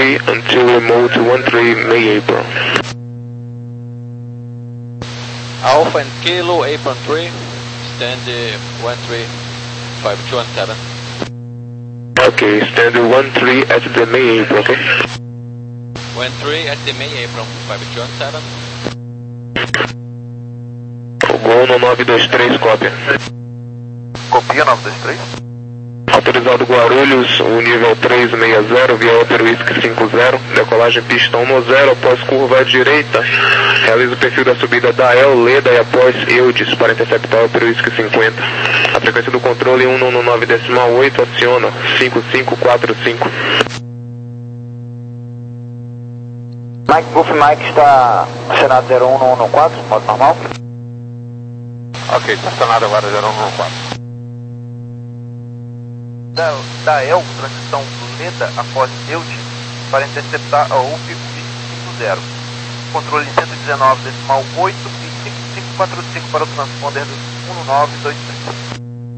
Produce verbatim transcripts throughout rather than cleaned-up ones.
three until remote one three May April. Alpha and Kilo, Apron three, stand uh, one three five two one seven. Okay, stand one three at the May April, okay? one three at the May April, five two one seven. Gol no nove dois três, cópia. Copia nove dois três. Autorizado Guarulhos, o nível três seis zero, via Opera Whisky cinco zero, decolagem pista um zero, após curva à direita, realiza o perfil da subida da El Leda e após Eudes para interceptar o Opera Whisky cinquenta. A frequência do controle um nove decimal oito, aciona cinco cinco quatro cinco. Mike Buff Mike está estacionado zero um um um quatro, modo normal. Ok, estacionado agora zero um um quatro. Da, da El, transição Leda após Eudes para interceptar a U P cinco zero. Controle cento e dezenove decimal oito e cinco cinco quatro cinco para o transponder do um nove dois três.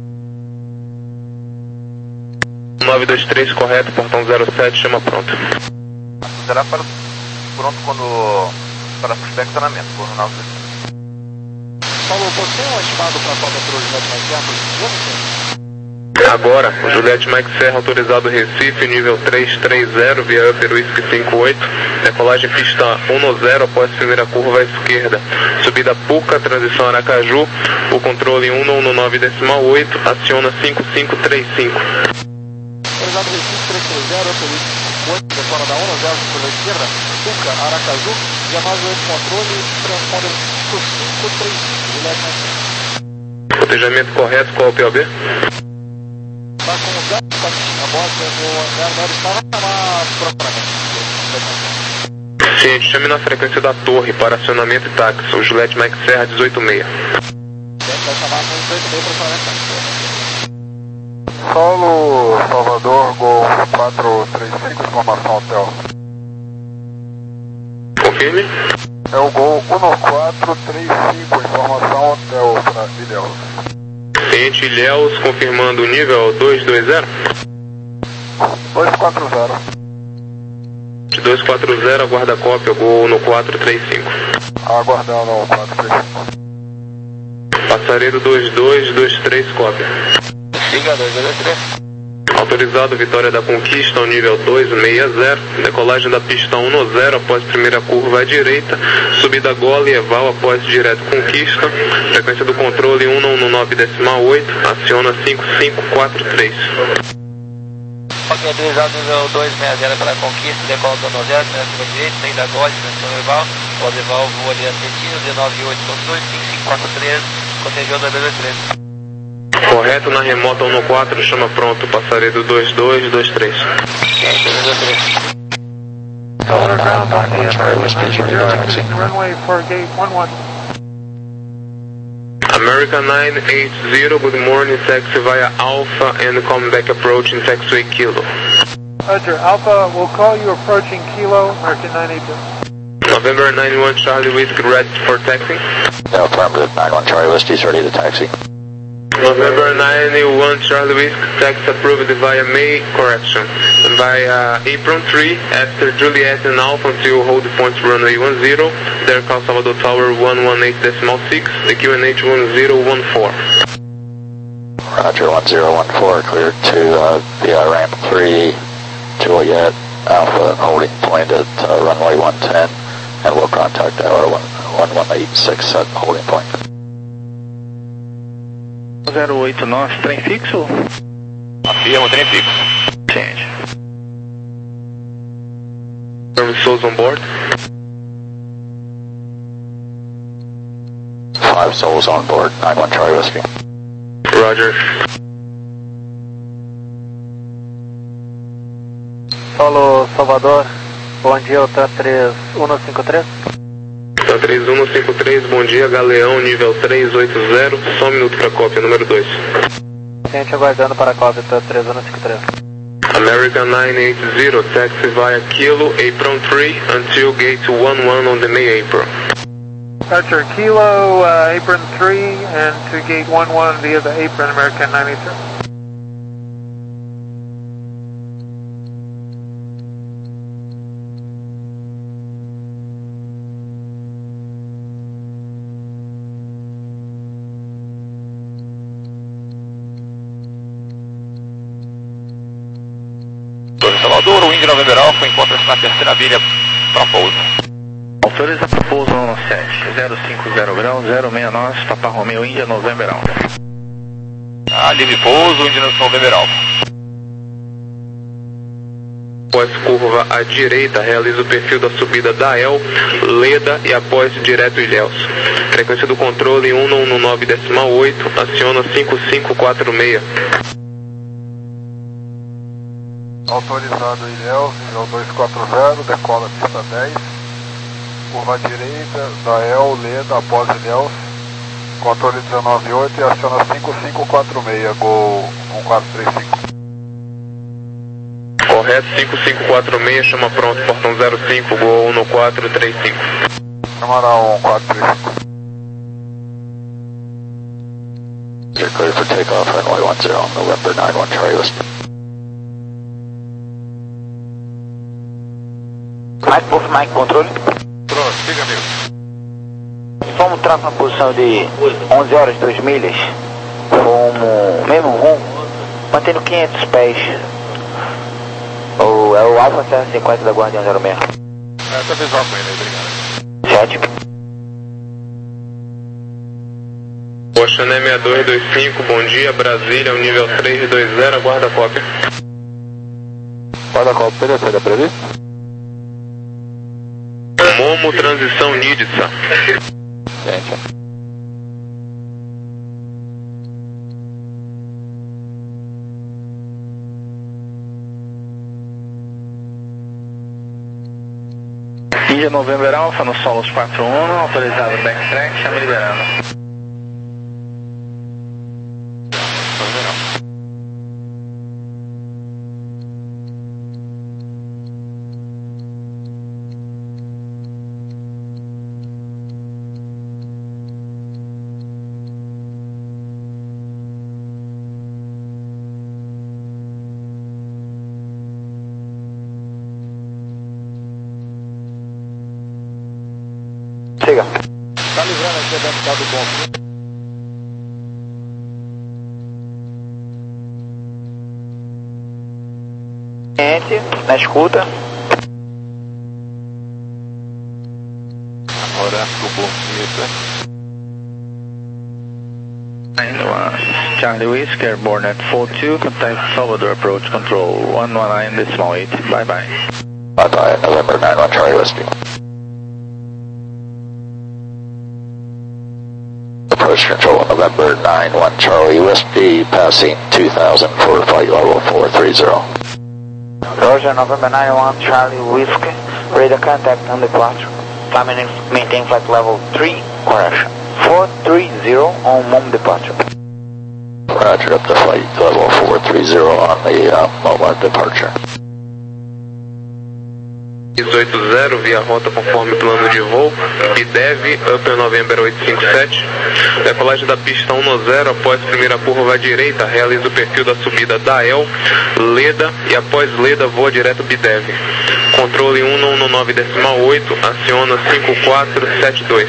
nove dois três, correto, portão zero sete, chama pronto. Será para pronto quando para prospeccionamento, por nove dois três. Paulo, você é um estimado para a cópia para o Juliette Mike Serra? Agora, o Juliette Mike Serra autorizado Recife, nível três três zero, via Upper Whisky cinco oito, decolagem pista um zero após primeira curva à esquerda, subida Puca, transição Aracaju, o controle um nove decimal oito, aciona cinco cinco três cinco. Autorizado Recife três três zero, Upper Whisky cinco oito, detona da um zero pela esquerda, Puca, Aracaju, via mais oito controle, transponder cinco cinco três cinco, Juliette Mike Serra. Cotejamento correto, qual é o P O B? Está com o zero, está a bota do zero zero, estava na procuramente. Ciente, chame na frequência da torre para acionamento e táxi, o Juliette Mike Serra dezoito seis. Vai chamar no dezoito seis para acionamento. Solo Salvador, Gol quatro três cinco, informação hotel. Confirme. É o Gol um quatro três cinco, informação hotel para Ilhéus. Ciente, Ilhéus, confirmando o nível dois dois zero. dois quatro zero. dois quatro zero, aguarda cópia, Gol no quatro três cinco. Aguardando o quatro três cinco. Passaredo dois dois dois três, cópia. Liga dois dois três. Autorizado Vitória da Conquista ao nível dois seis zero, decolagem da pista um zero após primeira curva à direita, subida Gola e Eval após direto Conquista, frequência do controle um nove decimal oito, aciona cinco cinco quatro três. Ok, autorizado nível dois seis zero pela Conquista, decola do um zero, primeira curva direita, saída Gola, direção Eval, pós Eval, voa ali Argentino, D nove oito dois cinco cinco quatro três, cotejou dois dois três. Correto na remota um quatro, chama pronto, passaredo dois dois dois três. Runway for gate one one. American nine eight zero, good morning, taxi via Alpha and come back approaching taxiway Kilo. Roger, Alpha will call you approaching Kilo, American nine eight zero. November ninety-one Charlie Whiskey ready for taxi. No, affirmative, ninety-one Charlie Whiskey is ready to taxi. November ninety-one Charlie Whiskey, taxi approved via May, correction, via Apron three, after Juliet and Alpha until hold point runway one zero, there call Salvador Tower one one eight decimal six, the Q N H one zero one four. Roger, one zero one four, cleared to uh, via ramp three, Juliet, Alpha, holding point at uh, runway one ten, and we'll contact our one one eight six at holding point. zero oito nove, trem fixo? Afirma, trem fixo. Change. From souls on board. Five souls on board, ninety-one Charlie Whiskey. Roger. Solo Salvador, bom dia, Hotel três um cinco três. Hotel três um cinco três, bom dia, Galeão, nível três oito zero, só um minuto para cópia, número dois. Gente aguardando para a cópia, Hotel três um cinco três. American nine eight zero, taxi via Kilo, Apron three, until gate one one on the May April. Roger, Kilo, uh, Apron three, and to gate one one via the Apron, American nine eight zero. Voador, Wind November Alpha, encontra-se na terceira milha para pouso. Autoriza para pouso no sete, zero cinco zero grau, zero seis nove, Papa Romeo, Índia, November Alpha. Ah, livre pouso, Wind November Alpha. Após curva à direita, realiza o perfil da subida da El, Leda e após direto Ilhéus. Frequência do controle um um nove decimal oito, aciona cinco cinco quatro seis. Autorizado Ilhéus, nível dois quatro zero, decola pista dez. Curva à direita, da El, Leda, após Ilhéus. Controle dezenove oito e aciona cinco cinco quatro seis, Gol um quatro três cinco. Correto, cinco cinco quatro seis, chama pronto, portão zero cinco, Gol um quatro três cinco. Chamará um quatro três cinco. You're clear for takeoff, runway one zero, November nine one Charlie Whiskey. Mike, Buff, Mike, controle. Pronto, siga, amigo. Fomos entrar na posição de onze horas, duas milhas. Fomos, mesmo rumo, mantendo quinhentos pés. O, é o Alpha Serra cinquenta da Guardião zero seis. É, tá visual com ele aí, obrigado. sete. Oxané seis dois dois cinco, bom dia, Brasília, o nível três dois zero, aguarda a cópia. Guarda a cópia, saída prevista? Momo, transição Nidsa. Gente. Índia November Alpha no Solos quatro um, autorizado backtrack, já me liberando. Siga. Tá livrando aqui dentro do bom. Cliente, na escuta. Agora pro bonito. nine one, Charlie Whiskey, airborne at four two, contact Salvador approach control one one nine decimal eight, bye bye. Bye bye, November nine one Charlie Whiskey. Approach control, November nine one Charlie Whiskey, passing two thousand for flight level four three zero. Roger, November nine one Charlie Whiskey, radar contact on departure. Climb and maintain flight level three, correction. four three zero on mom departure. Roger, up to flight level four three zero on the uh, moment departure. dezoito zero, via rota conforme plano de voo, B D E V, Upper November oito cinco sete, decolagem da pista um zero, após primeira curva à direita, realiza o perfil da subida da El, Leda, e após Leda voa direto B D E V. Controle um um nove decimal oito, aciona cinco quatro sete dois.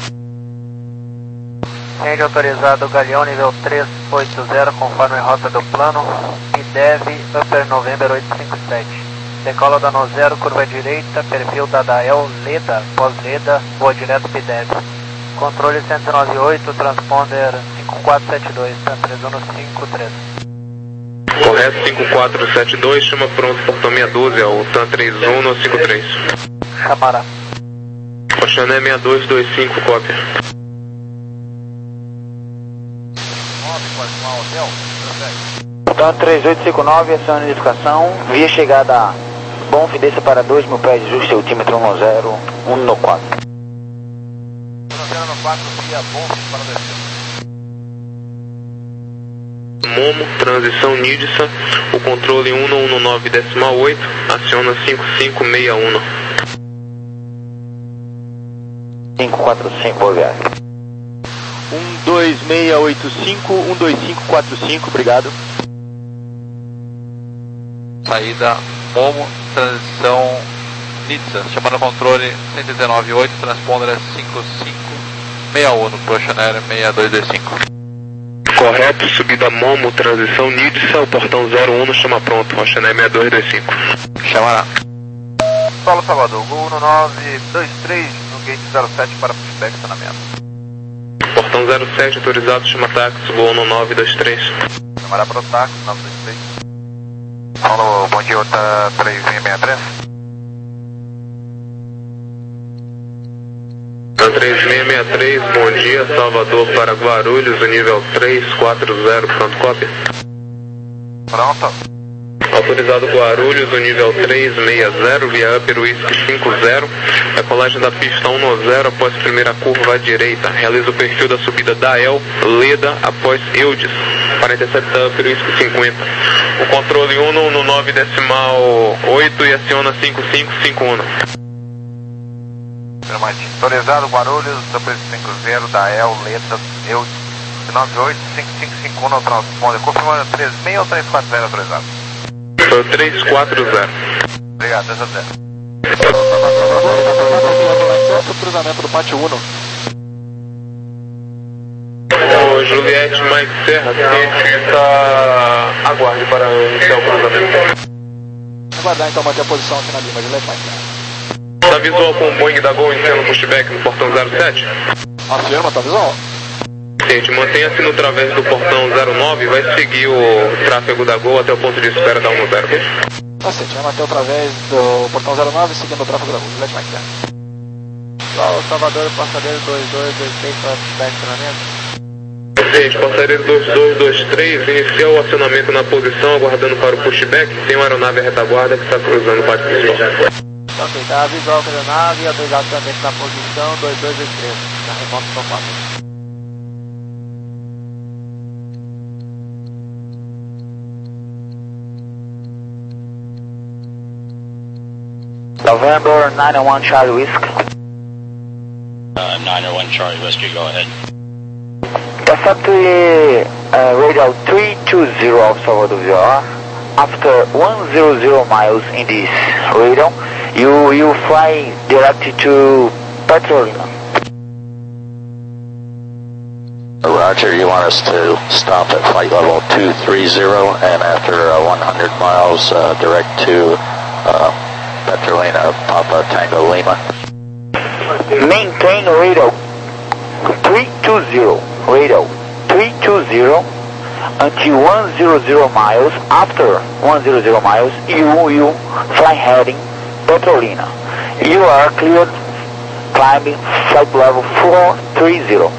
Rede autorizado Galeão nível três oito zero, conforme rota do plano, B D E V, Upper November oito cinco sete. Decola da no zero, curva direita, perfil da Dael, Leda, pós-Leda, voa direto B D E V. Controle cento e noventa e oito, transponder cinco quatro sete dois, TAM três um cinco três. Correto, cinco quatro sete dois, chama pronto, portão seis um dois, é o TAM três um cinco três. Chamará. Oxané seis dois dois cinco, cópia. Então três oito cinco nove, ação de identificação, via chegada a bom, desça para dois mil pés de ajuste, altímetro um zero, um no quatro. Momo, transição Nidsa, o controle um um nove decimal oito, aciona cinco cinco seis um. cinco quatro cinco, boa viagem. um dois seis oito cinco, um dois cinco quatro cinco, obrigado. Saída Momo, transição Nidsa, chamando controle cento e dezenove oito, transponder é cinco cinco seis um, pro Chanel seis dois dois cinco. Correto, subida Momo, transição Nidsa, o portão zero um no chama pronto, Roxané seis dois dois cinco. Chamará. Solo Salvador, Gol no nove dois três, no gate zero sete para pushback, estacionamento. Portão zero sete, autorizado, chama táxi, Gol no nove dois três. Chamará para o táxi, nove dois três. Alô, bom dia, outra três seis seis três. três seis seis três, bom dia, Salvador para Guarulhos, o nível três quatro zero, pronto, cópia. Pronto. Autorizado Guarulhos, o nível três seis zero, via Upper Whisky cinco zero, decolagem da pista um no zero após primeira curva à direita, realiza o perfil da subida da El, Leda, após Eudes, quarenta e sete da Upper Whisky cinquenta. O controle um no nove decimal oito e aciona cinco cinco cinco um. Autorizado Guarulhos, Upper cinco zero, da El, Leda, Eudes, nove oito cinco cinco cinco um no transponder, confirmando três seis ou três quatro zero autorizado? Foi três quatro zero. Obrigado, três a zero. Acesso ao cruzamento do pátio um. O Juliette Mike Serra, cientista, aguarde para iniciar o cruzamento. Aguardar então, manter a posição aqui na Lima, Juliette Mike Serra. Tá visual com o Boeing da Gol iniciando o pushback no portão zero sete? Afirma, tá visual? Gente, mantenha-se no través do portão zero nove e vai seguir o tráfego da Gol até o ponto de espera da um no zero. Tá certo, vai manter através do portão zero nove seguindo o tráfego da Gol, Juliette Mike Serra. Pessoal, Salvador, passageiro dois dois dois três para pushback, estacionamento. Gente, passageiro dois dois dois três, iniciou o acionamento na posição, aguardando para o pushback. Tem uma aeronave à retaguarda que está cruzando o pátio principal. Ok, tá visual com a aeronave, autorizado também na posição dois dois dois três, na remota São Paulo. November nine one Charlie Whiskey. Uh, nine one Charlie Whiskey, go ahead. Exactly uh, radio three two zero of Salvador V R. After one hundred miles in this radio, you you fly directly to Petrolina. Roger, you want us to stop at flight level two three zero and after uh, one hundred miles uh, direct to uh, Petrolina, Papa Tango Lima. Maintain radio three two zero, radio three two zero until one hundred miles. After one hundred miles, you you fly heading Petrolina. You are cleared climbing flight level four three zero.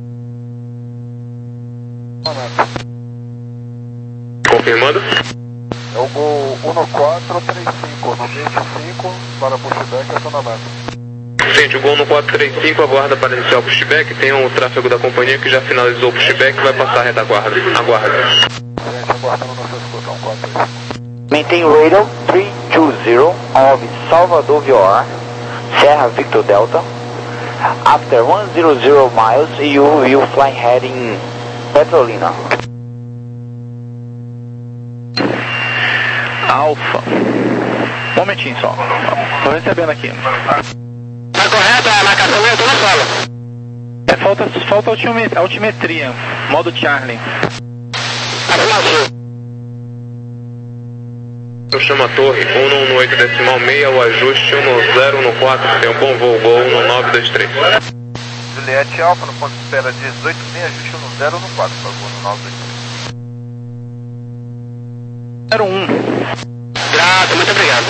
Confirmando? É o Gol um quatro três cinco, no gate cinco, para pushback e acionamento. Gente, o Gol no quatro três cinco aguarda para iniciar o pushback. Tem um tráfego da companhia que já finalizou o pushback e vai passar a retaguarda. Aguarda. Gente, aguardando nossa escuta, um quatro três cinco. Maintain radio three two zero of Salvador V O R, Serra Victor Delta. After one hundred miles, you you fly heading Petrolina. Alfa. Um momentinho só. Tô recebendo aqui. Tá correto a marcação mesmo? Não fala. É, falta, falta altimetria, altimetria. Modo Charlie. Afirmativo. Eu chamo a torre um no oito decimal seis, o ajuste um no zero no quatro, tem um bom voo, Gol um no nove dois três. Juliette Alfa, no ponto de espera dezoito seis, ajuste um no zero no quatro, por favor, no nove dois três. zero um. Grato, muito obrigado.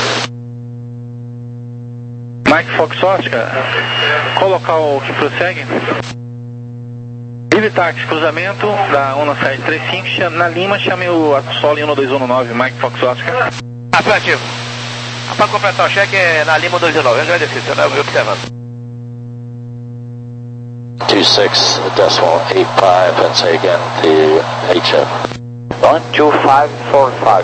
Mike Fox Oscar, qual local que prossegue? Livre táxi, cruzamento da um sete três cinco, na Lima, chame o Solo um dois um nove, Mike Fox Oscar. Afirmativo. Para completar o cheque é na Lima dois nove, eu agradeço, eu estou observando. two six decimal eight five and say again to H F. one two five four five.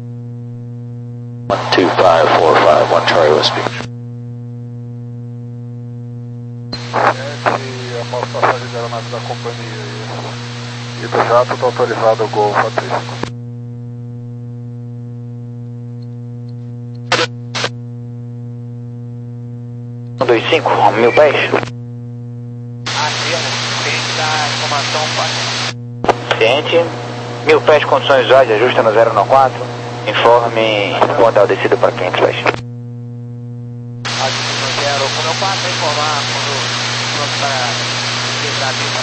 one two five four five, one Charlie Whiskey. Gente, após passagem de aeronave da companhia e, e do jato, está autorizado o Gol quatro três cinco. um dois cinco, mil pés. Afirma, tem da informação, pai. Ciente. Mil pés, condições visuais, ajusta no zero nove quatro. Informe modal descido para quinhentos pés. Ajusta no zero quatro, vai informar quando pronto para quebrar a pista.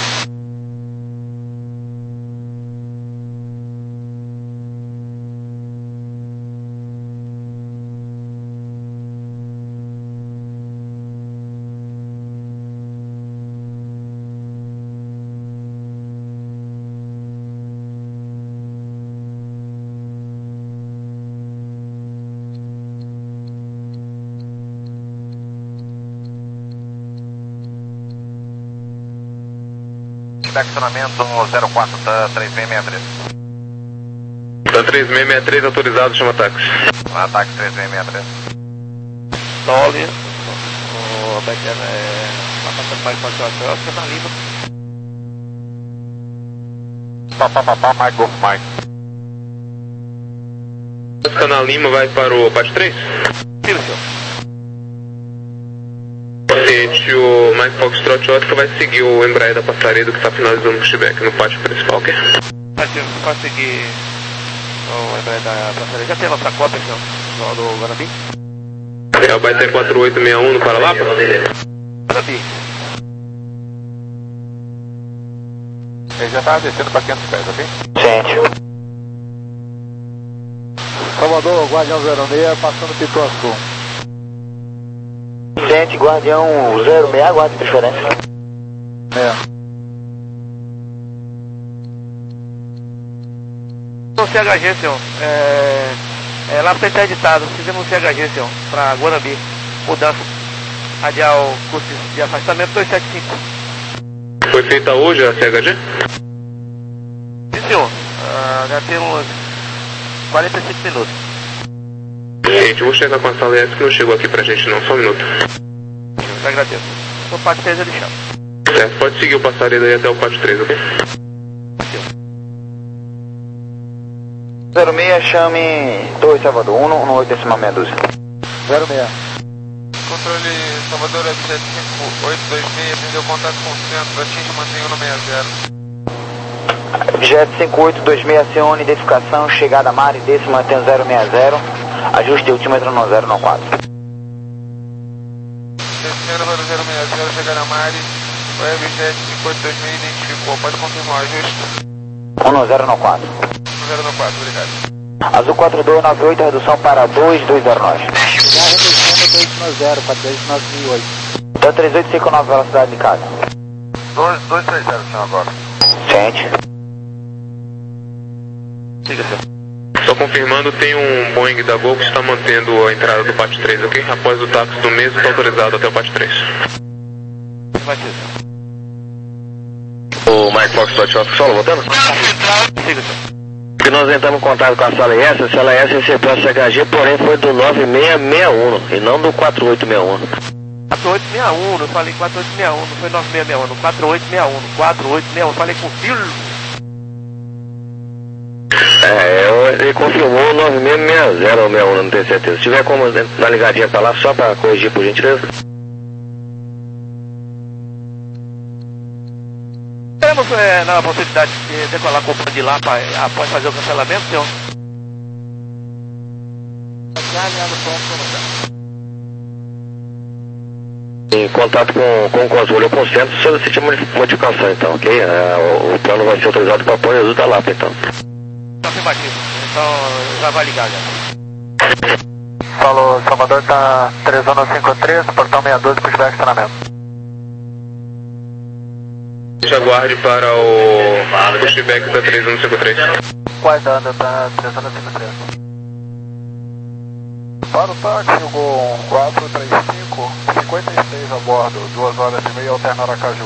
Estacionamento zero quatro, tá três seis seis três. Tá três seis seis três autorizado, chama táxi. Ataque três seis seis três. Dolly, o Becker é uma passagem mais forte, eu acho que é na Lima. Papapá, Mike, Golf Mike. Fica na Lima, vai para o Pátio três? Sim, senhor. Ciente, o Mike Foxtrot Oscar vai seguir o Embraer da Passaredo que está finalizando o pushback no pátio principal, ok? Tá, senhor, pode seguir o Embraer da Passaredo. Já tem a nossa cópia, senhor, do, do Guarani? É o Baiter quatro oito seis um no Paralapa? Guarani. Ele já está descendo para quinhentos pés, ok? Ciente. Salvador, Guardião zero seis, passando Piton Sul. Ciente, Guardião zero seis, aguarde preferência. É. No C H G, senhor. É, é lá para estar editado. Fizemos um C H G, senhor, para Guanambi. Mudança radial, curso de afastamento dois sete cinco. Foi feita hoje a C H G? Sim, senhor. Ah, já tem uns quarenta e cinco minutos. Gente, vou chegar com a sala S que não chegou aqui pra gente não, só um minuto. Eu agradeço. O pátio três ele chama. Certo, pode seguir o passaredo aí até o pátio três, ok? zero seis, chame dois Salvador, um no oito decimal meia dúzia. zero seis. Controle Salvador F sete cinco oito dois seis, atendeu contato com o centro, atinge e mantém no sessenta. Jet cinco oito dois seis, acione identificação, chegada Mari, desse mantém zero seis zero, ajuste altímetro no zero nove quatro. Descendo para o zero seis zero, chegada Mari, o F Jet cinco oito dois seis identificou, pode confirmar o ajuste? um no zero nove quatro. zero nove quatro, obrigado. Azul quatro dois nove oito, redução para dois dois zero nove. Já reduzindo dois nove zero para dois nove oito. Então três oito cinco nove, velocidade de casa. dois três zero, senhor, agora. Ciente. Siga, senhor. Só confirmando, tem um Boeing da Gol que está mantendo a entrada do pátio três, ok? Após o táxi do mês, está autorizado até o pátio três. Vai ser, senhor. O Mike Fox Dot Oscar solo voltando? Siga, senhor. Porque nós entramos em contato com a sala S, a sala S recebeu a C H G, porém foi do nove seis seis um e não do quatro oito seis um. quatro oito seis um, não falei quatro oito seis um, não foi nove seis seis um, quatro oito seis um, quatro oito seis um, falei com o filho. É, eu, ele confirmou nove seis seis zero ou seis um, não tenho certeza. Se tiver como dar ligadinha pra lá, só pra corrigir, por gentileza. Temos é, na possibilidade de decolar com o de lá pra, após fazer o cancelamento, senhor? Em contato com, com o controle ou com o centro, solicite uma modificação então, ok? É, o, o plano vai ser autorizado para apoio azul da Lapa então. Tá afirmativo, então já vai ligar já. Falou, Salvador tá três um cinco três, portão seis doze, pushback estacionamento. Já aguarde para o pushback da três um cinco três. Guardando, tá três um cinco três. Para o táxi, o Gol quatro três cinco, cinquenta e seis a bordo, duas horas e meia, alterna Aracaju.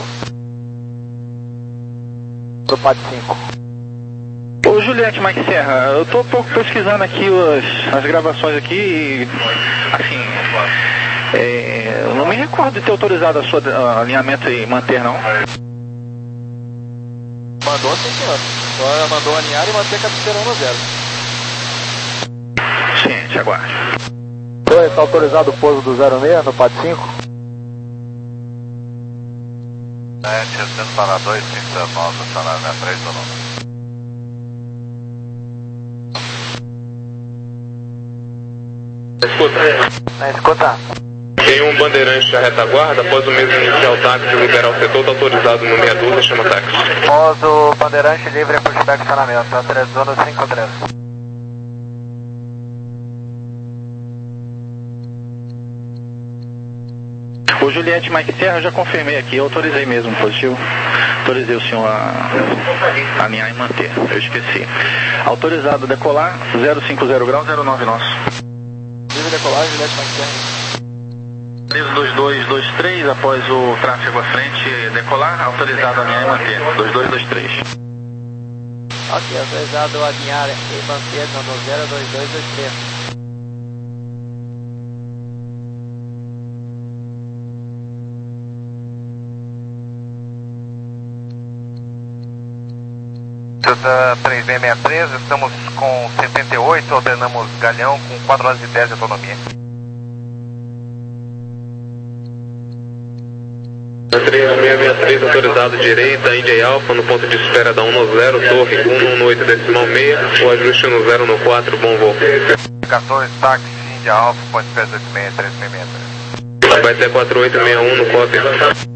Pro P A D cinco. Ô Juliette Mike Serra, eu tô um pouco pesquisando aqui as, as gravações aqui e, assim, é, eu não me recordo de ter autorizado a sua a, alinhamento e manter, não. Mandou sim, senhor. Só mandou alinhar e manter cabeceira um no zero. Sim, te aguarde. Oi, está autorizado o pouso do zero seis no P A D cinco? sete, descendo para dois cinco nove, estacionário na três do nome. Escuta. Na escuta. Tem um bandeirante da retaguarda, após o mesmo iniciar o táxi e liberar o setor, está autorizado no meia dúzia, chama táxi. Após o bandeirante livre, pushback estacionamento, tá três zona cinco três. O Juliette Mike Serra, eu já confirmei aqui, eu autorizei mesmo, positivo. Autorizei o senhor a alinhar e manter, eu esqueci. Autorizado a decolar, zero cinco zero grau, zero nove nosso. Livre decolar, Juliette Mike Serra. dois dois dois três, após o tráfego à frente decolar, autorizado a alinhar e manter, dois dois dois três. Ok, autorizado a alinhar e manter no zero dois dois dois três. três B sessenta e três, estamos com setenta e oito, ordenamos Galhão com quatro horas e dez de autonomia. três seis seis três, autorizado direita, India Alpha, no ponto de espera da um no zero, torre um um oito decimal seis, o ajuste no zero no quatro, bom voo. quatorze, táxi, India Alpha, ponto de espera oito seis três seis três. Vai ter quatro oito seis um no copy.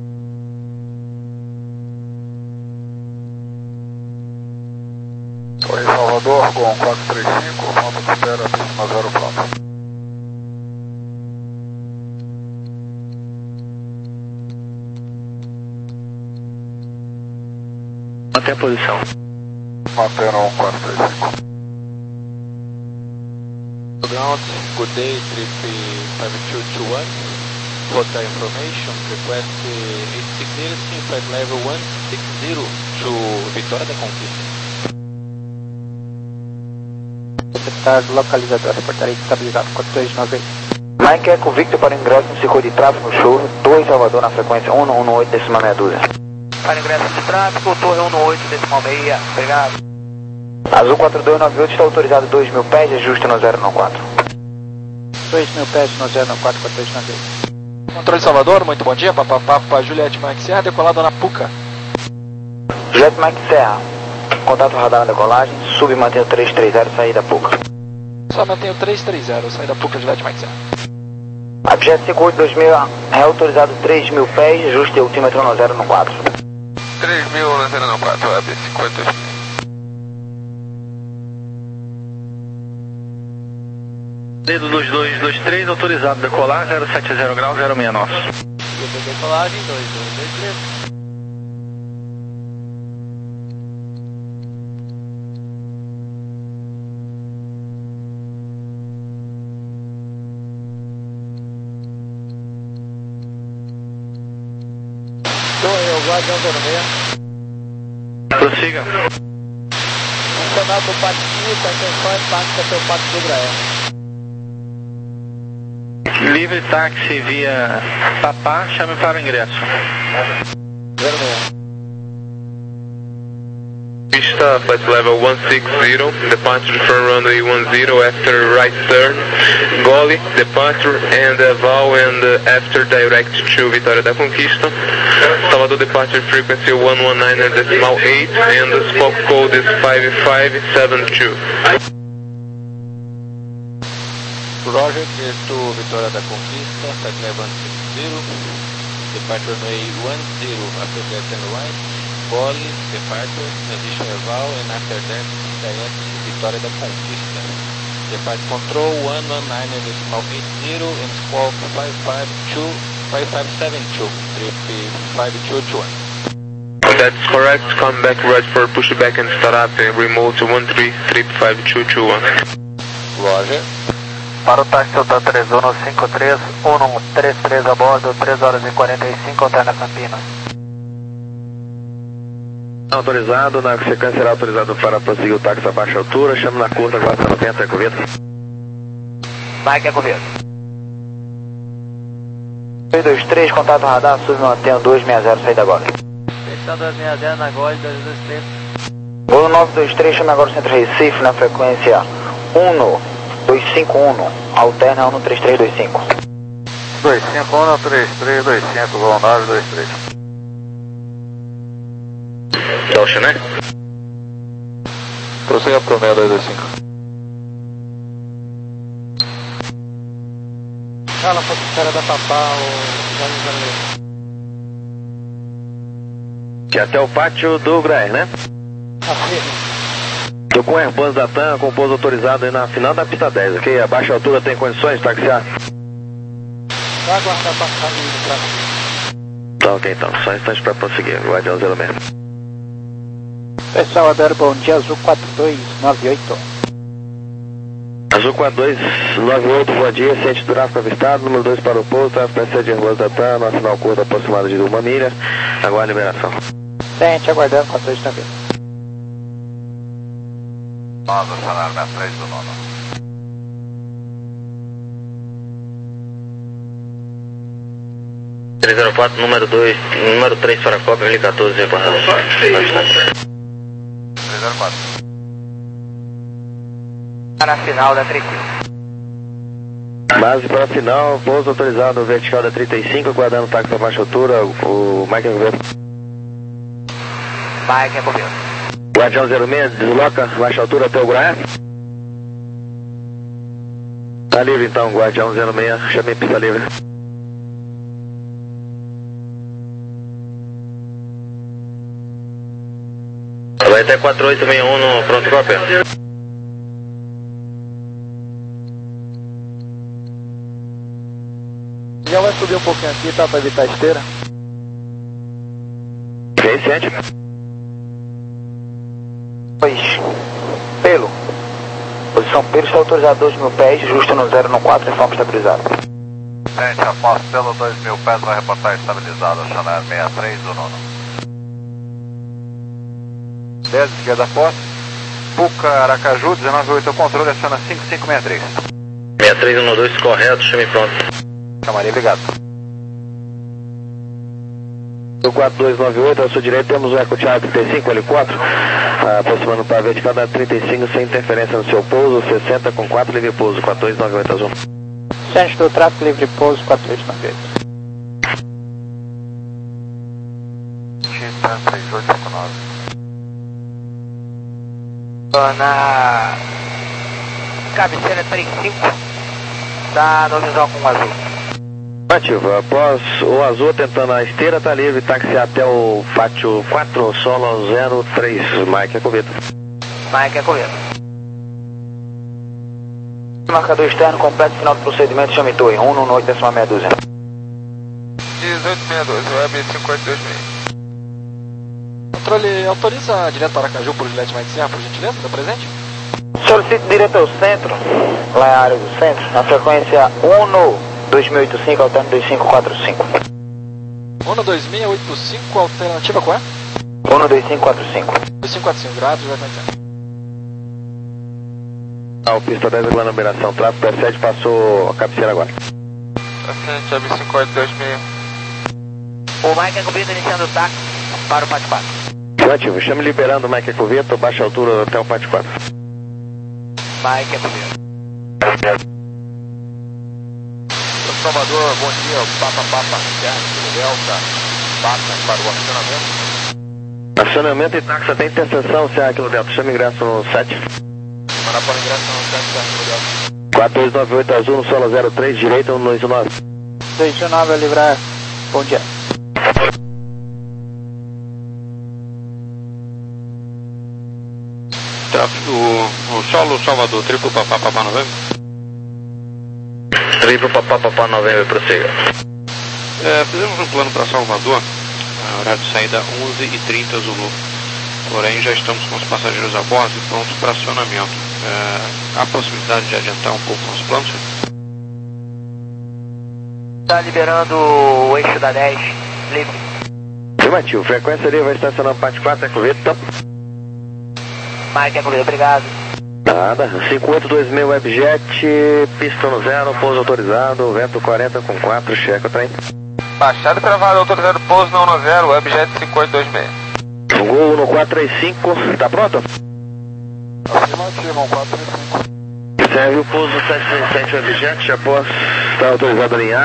Oi, Salvador, com quatro três cinco, ponto de espera, pista zero pronto. Manter a posição. Mantendo um quatro três cinco. Ground, good day, trip five two two one. Hotel information, request eight six zero, flight level one six zero to Vitória da Conquista. Deputado localizador, reportaria estabilizado quatro três nove oito. Mike Eco Victor para ingresso no circuito de tráfego show dois Salvador na frequência um um oito decimal meia dúzia. Para ingresso de tráfego, torre um no oito decimal meia, obrigado. Azul quatro dois nove oito está autorizado dois mil pés, ajuste no zero no quatro. dois mil pés no zero no quatro, quatro três nove oito. Controle Salvador, muito bom dia, papapá, Juliette Mike Serra, decolado na Puca. Juliette Mike Serra, contato radar na decolagem, sub e mantendo três três zero, saída Puca. Só mantenho três três zero, saída Puca, Juliette Mike Serra. Objeto cinco oito dois mil, é autorizado três mil pés, ajuste altímetro no zero no quatro. três mil no zero no quatro, web cinquenta e oito. Dedo dois dois dois três, autorizado decolar, zero sete zero grau, zero seis nosso. Decolagem dois dois dois três. Eu guardo a autonomia. Prossiga. Funcional do P A T cinco, atenção, impacta seu pato do Grael. Livre táxi via Papá, chame para o ingresso. zero seis. Pista, flight level one six zero, departure from runway one zero after right turn, Goli, departure and uh, Val and uh, after direct to Vitória da Conquista. Salvador departure frequency one one nine decimal eight and the spoke code is five five seven two. Roger, clear to Vitória da Conquista, flight level one six zero, departure runway one zero after left and right, Goli, departure, transition Eval, and after that, direct Vitória da Conquista. Depart control one one nine decimal eight zero and squawk five five two, five five seven two, trip five two two one. That's correct, come back right for pushback and start up and remote one three, trip five two two one. Roger. Para o táxi Hotel três um cinco três, um um três três a bordo, três horas e quarenta e cinco, Hotel na Campinas. Autorizado, na sequência será autorizado para prosseguir o táxi a baixa altura, chamo na curta, guarda noventa, Eco Victor. Mike Eco Victor. dois dois três, contato radar, sub mantendo dois seis zero, saída agora. Estação dois seis zero na Gol, dois dois três. Gol nove dois três, chame agora o centro Recife na frequência um dois cinco um, alterna um três três dois cinco. dois cinco um, três três dois cinco, Gol nove dois três. Porsche, né? Prossiga pro seis dois dois cinco. Fala pra espera da papá, o Que até o pátio do Graer, né? Tô com o Airbus da TAM, com o pouso autorizado aí na final da pista dez, ok? A baixa altura tem condições de taxiar? Vai aguardar passar aí pra mim. Tá ok então, só instantes para prosseguir, Guardião zero seis. Pessoal, Adoro, bom dia, Azul quatro dois nove oito. Azul quatro dois nove oito, bom dia, ciente do tráfego avistado, número dois para o pouso, tráfego P C de Airbus da TAM, nosso final curto aproximado de uma milha, agora a liberação. Ciente, aguardando quatro dois também. Nós, acionar sessenta e três do nono. três zero quatro, número dois, número três para a cópia, L quatorze, aguardando. três zero quatro. Na final da trinta. Base para a final, pouso autorizado vertical da trinta e cinco, aguardando o táxi a baixa altura, o Mike é governo. Mike é governo. Guardião zero seis, desloca, baixa altura até o Graer. Tá livre então, Guardião zero seis, chamei pista livre. Vai até quatro oito seis um no pronto cópia. Já vai subir um pouquinho aqui, tá? Pra evitar a esteira. Bem, ciente. Pois, pelo. Posição pelo, está autorizado dois mil pés, justo no zero no quatro, reforma estabilizada. Gente, após pelo dois mil pés, vai reportar estabilizado, acionar sessenta e três do nono. dez, esquerda posse. Puca, Aracaju, dezenove oito, o controle, aciona cinco cinco seis três. sessenta e três um dois, correto, chame pronto. Camarim, obrigado. Do quatro dois nove oito, à sua direita temos o Eco Thiago trinta e cinco, L quatro, aproximando para a vertical da trinta e cinco, sem interferência no seu pouso, sessenta com quatro, livre pouso, quatro dois nove oito azul. Ciente do tráfego, livre pouso, quatro dois nove oito. três oito cinco nove. Na cabeceira trinta e cinco, tá no visual com o azul. Ativo, após o azul tentando a esteira, tá livre, táxi até o pátio quatro, solo zero três, Mike é correto. Mike é correto. Marcador externo, completo, final do procedimento, chame torre, um no oito, décima meia dúzia. dezoito sessenta e dois, web cinco oito dois seis. Controle, autoriza direto para Aracaju por Juliette mais Serra, por gentileza, está presente? Solicito direto ao centro, lá é a área do centro, na frequência um no dois mil e oitenta e cinco, alterno dois cinco quatro cinco. um no dois seis oito cinco, alternativa qual é? um no dois cinco quatro cinco. dois cinco quatro cinco, grado, Juliette mais Serra. Ah, o pista dez, na numeração, tráfego P sete, passou a cabeceira agora. Paciente, web cinco oito dois seis. O Mike é cobrido iniciando o táxi para o pátio quatro. Ativo, chame liberando o Mike Ecoveto, baixa altura até o pátio quatro. Mike é cobrido. Salvador, bom dia, Papa Papa, Kilo Delta, passa para o acionamento. Acionamento e táxi tem interseção, Serra Kilo Delta, chame ingresso no sete. Manda para o ingresso no sete, Serra Kilo Delta. quatro dois nove oito azul no solo zero três, direita um dois nove. dois nove a livrar, bom dia. O, o solo Salvador, triplo papá, papá novembro. Triplo papá, papá novembro, prossiga. É, fizemos um plano para Salvador, horário de saída onze e trinta Zulu. Porém, já estamos com os passageiros a bordo e prontos para acionamento. É, há possibilidade de adiantar um pouco nossos planos? Está liberando o eixo da dez, livre. Afirmativo, frequência ali vai estacionar no pátio quatro, Ecoveto, tá? Mike é cobrido, obrigado. Nada, cinco oito dois seis Webjet, pista no zero, pouso autorizado, vento quarenta com quatro, checa o trem. Baixado e travado, autorizado pouso não no zero, Webjet cinco oito dois seis. Gol no quatro três cinco, tá pronto? Afirmativo, um quatro três cinco. Serve o pouso sete três sete Webjet, após estar autorizado a alinhar.